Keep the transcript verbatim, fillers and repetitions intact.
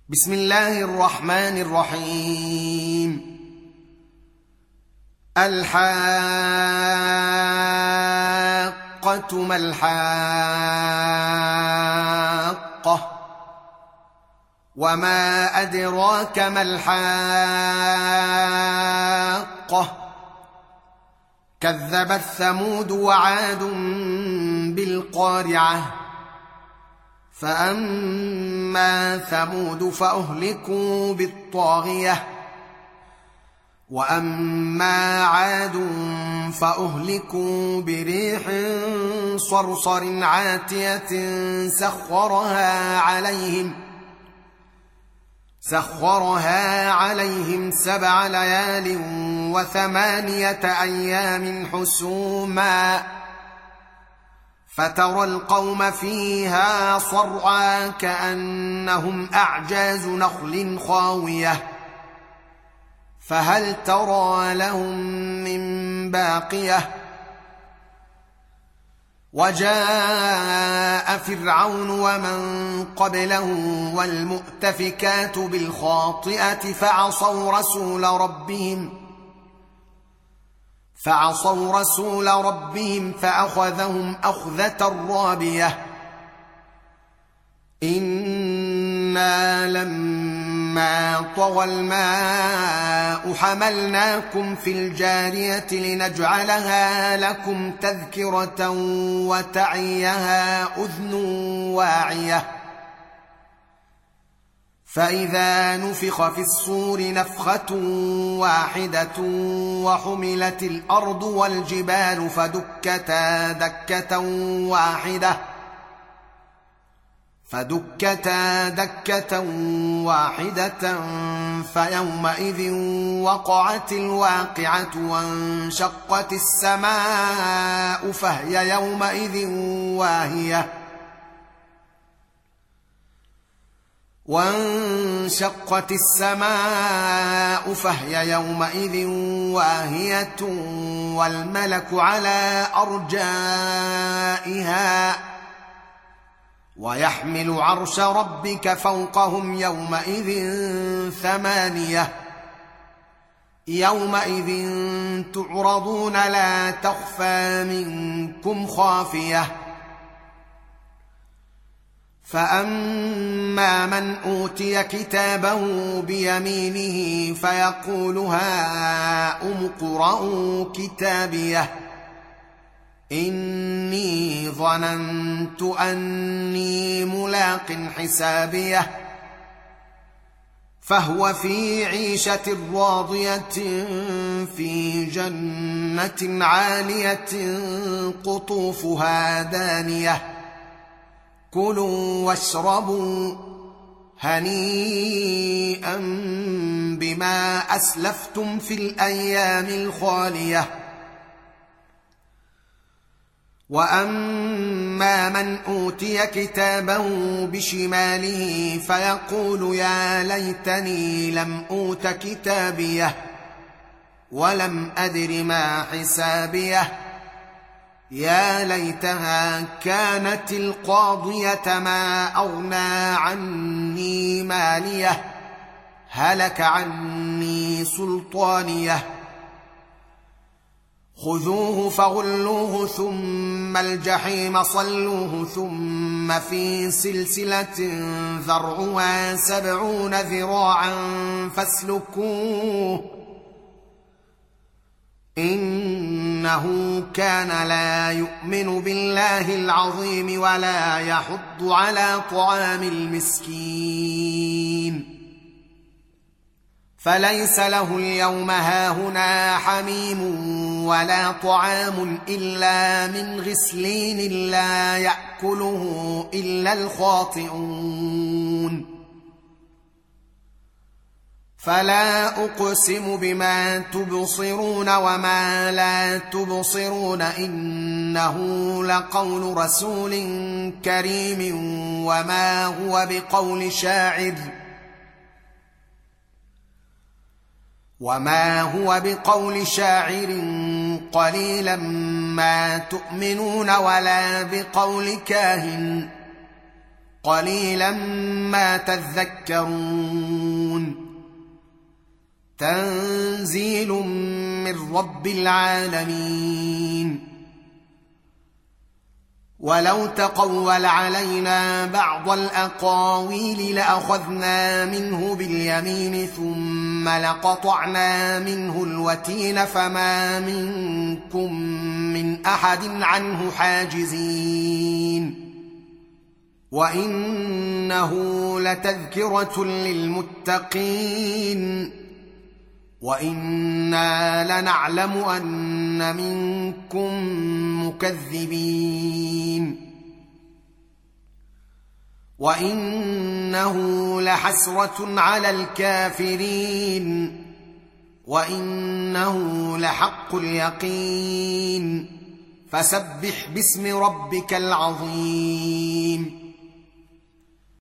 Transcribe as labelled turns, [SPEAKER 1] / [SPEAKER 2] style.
[SPEAKER 1] بسم الله الرحمن الرحيم. الحاقة ما الحاقة وما أدراك ما الحاقة كذبت ثمود وعاد بالقارعة فأما ثمود فأهلكوا بالطاغية وأما عاد فأهلكوا بريح صرصر عاتية سخرها عليهم سخرها عليهم سبع ليال وثمانية أيام حسوما فترى القوم فيها صرعى كأنهم أعجاز نخل خاوية فهل ترى لهم من باقية وجاء فرعون ومن قبله والمؤتفكات بالخاطئة فعصوا رسول ربهم فعصوا رسول ربهم فأخذهم أخذة رابية إنا لما طغى الماء حملناكم في الجارية لنجعلها لكم تذكرة وتعيها أذن واعية فإذا نفخ في الصور نفخة واحدة وحملت الأرض والجبال فدكتا دكة واحدة فدكتا دكة واحدة فيومئذ وقعت الواقعة وانشقت السماء فهي يومئذ واهية وانشقت السماء فهي يومئذ واهية والملك على أرجائها ويحمل عرش ربك فوقهم يومئذ ثمانية يومئذ تعرضون لا تخفى منكم خافية فأما من أوتي كتابه بيمينه فيقول هاؤم اقرءوا كتابيه إني ظننت أني ملاق حسابيه فهو في عيشة راضية في جنة عالية قطوفها دانية كلوا واشربوا هنيئا بما أسلفتم في الأيام الخالية وأما من أوتي كتابه بشماله فيقول يا ليتني لم أوت كتابيه ولم أدر ما حسابيه يا ليتها كانت القاضية ما أغنى عني ماليه هلك عني سلطانيه خذوه فغلوه ثم الجحيم صلوه ثم في سلسلة ذرعها سبعون ذراعا فاسلكوه إنه كان لا يؤمن بالله العظيم ولا يحض على طعام المسكين فليس له اليوم هاهنا حميم ولا طعام إلا من غسلين لا يأكله إلا الخاطئون فلا أقسم بما تبصرون وما لا تبصرون إنه لقول رسول كريم وما هو بقول شاعر وما هو بقول شاعر قليلا ما تؤمنون ولا بقول كاهن قليلا ما تذكرون تنزيل من رب العالمين ولو تقول علينا بعض الأقاويل لأخذنا منه باليمين ثم لقطعنا منه الوتين فما منكم من أحد عنه حاجزين وإنه لتذكرة للمتقين وإنا لنعلم أن منكم مكذبين وإنه لحسرة على الكافرين وإنه لحق اليقين فسبح باسم ربك العظيم